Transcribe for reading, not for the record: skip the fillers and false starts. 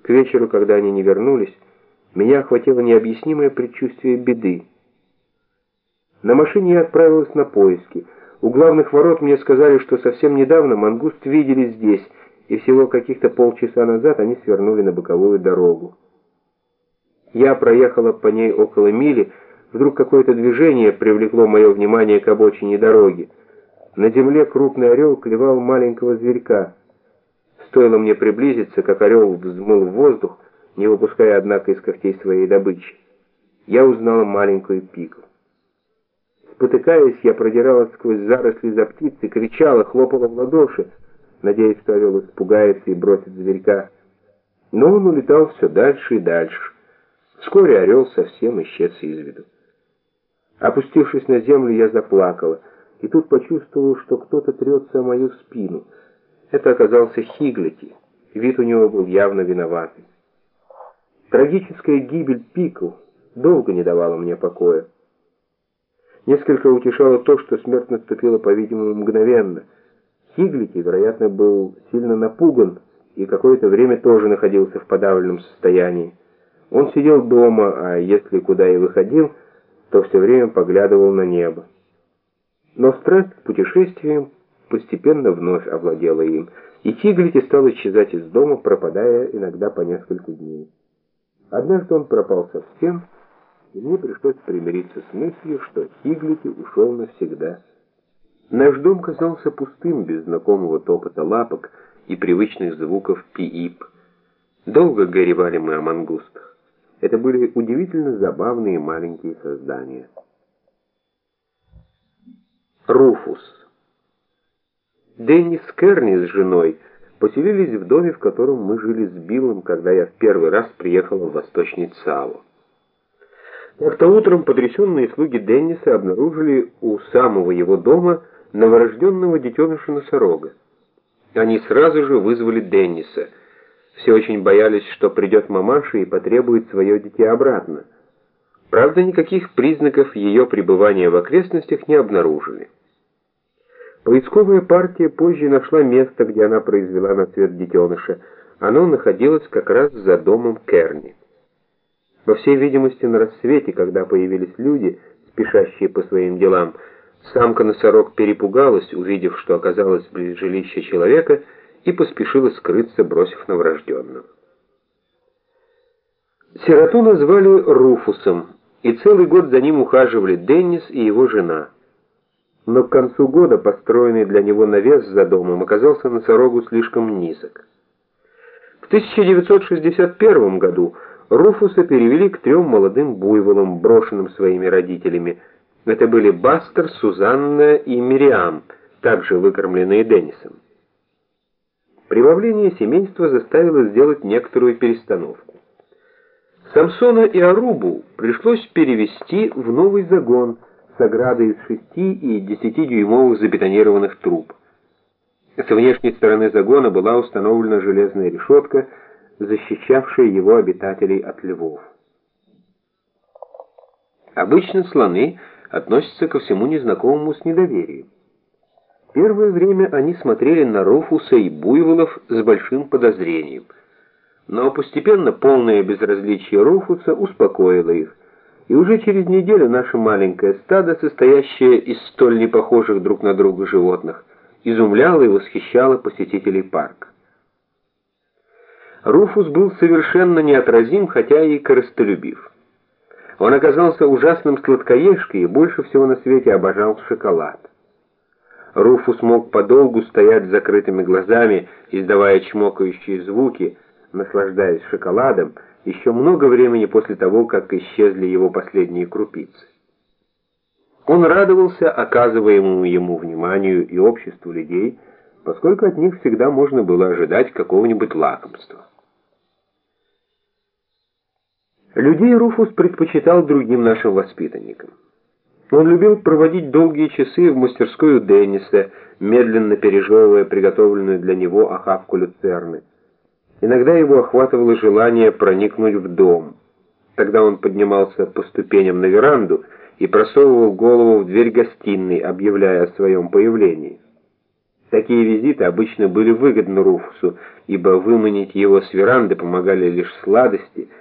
К вечеру, когда они не вернулись, меня охватило необъяснимое предчувствие беды. На машине я отправилась на поиски. У главных ворот мне сказали, что совсем недавно мангуст видели здесь, и всего каких-то полчаса назад они свернули на боковую дорогу. Я проехала по ней около мили, вдруг какое-то движение привлекло мое внимание к обочине дороги. На земле крупный орел клевал маленького зверька. Стоило мне приблизиться, как орел взмыл в воздух, не выпуская, однако, из когтей своей добычи. Я узнала маленькую пику. Спотыкаясь, я продиралась сквозь заросли за птицей, кричала, хлопала в ладоши, надеясь, что орел испугается и бросит зверька. Но он улетал все дальше и дальше. Вскоре орел совсем исчез из виду. Опустившись на землю, я заплакала, и тут почувствовала, что кто-то трется о мою спину. Это оказался Хиглити. Вид у него был явно виноватый. Трагическая гибель Пикл долго не давала мне покоя. Несколько утешало то, что смерть наступила, по-видимому, мгновенно. Хиглити, вероятно, был сильно напуган и какое-то время тоже находился в подавленном состоянии. Он сидел дома, а если куда и выходил, то все время поглядывал на небо. Но страсть к путешествиям постепенно вновь овладела им, и Хиглити стал исчезать из дома, пропадая иногда по несколько дней. Однажды он пропал совсем, и мне пришлось примириться с мыслью, что Хиглити ушел навсегда. Наш дом казался пустым, без знакомого топота лапок и привычных звуков пиип. Долго горевали мы о мангустах. Это были удивительно забавные маленькие создания. Руфус. Деннис Керни с женой поселились в доме, в котором мы жили с Биллом, когда я в первый раз приехала в Восточный Цао. Как-то утром потрясенные слуги Денниса обнаружили у самого его дома новорожденного детеныша носорога. Они сразу же вызвали Денниса. Все очень боялись, что придет мамаша и потребует свое дитя обратно. Правда, никаких признаков ее пребывания в окрестностях не обнаружили. Поисковая партия позже нашла место, где она произвела на свет детеныша. Оно находилось как раз за домом Керни. Во всей видимости, на рассвете, когда появились люди, спешащие по своим делам, самка-носорог перепугалась, увидев, что оказалась близ жилища человека, и поспешила скрыться, бросив новорожденного. Сироту назвали Руфусом, и целый год за ним ухаживали Деннис и его жена. Но к концу года построенный для него навес за домом оказался носорогу слишком низок. В 1961 году Руфуса перевели к 3 молодым буйволам, брошенным своими родителями. Это были Бастер, Сузанна и Мириам, также выкормленные Деннисом. Прибавление семейства заставило сделать некоторую перестановку. Самсона и Арубу пришлось перевести в новый загон с оградой из 6 и 10-дюймовых забетонированных труб. С внешней стороны загона была установлена железная решетка, защищавшая его обитателей от львов. Обычно слоны относятся ко всему незнакомому с недоверием. Первое время они смотрели на Руфуса и буйволов с большим подозрением, но постепенно полное безразличие Руфуса успокоило их, и уже через неделю наше маленькое стадо, состоящее из столь непохожих друг на друга животных, изумляло и восхищало посетителей парка. Руфус был совершенно неотразим, хотя и корыстолюбив. Он оказался ужасным сладкоежкой и больше всего на свете обожал шоколад. Руфус мог подолгу стоять с закрытыми глазами, издавая чмокающие звуки, наслаждаясь шоколадом, еще много времени после того, как исчезли его последние крупицы. Он радовался оказываемому ему вниманию и обществу людей, поскольку от них всегда можно было ожидать какого-нибудь лакомства. Людей Руфус предпочитал другим нашим воспитанникам. Он любил проводить долгие часы в мастерской у Денниса, медленно пережевывая приготовленную для него охапку люцерны. Иногда его охватывало желание проникнуть в дом. Тогда он поднимался по ступеням на веранду и просовывал голову в дверь гостиной, объявляя о своем появлении. Такие визиты обычно были выгодны Руфусу, ибо выманить его с веранды помогали лишь сладости,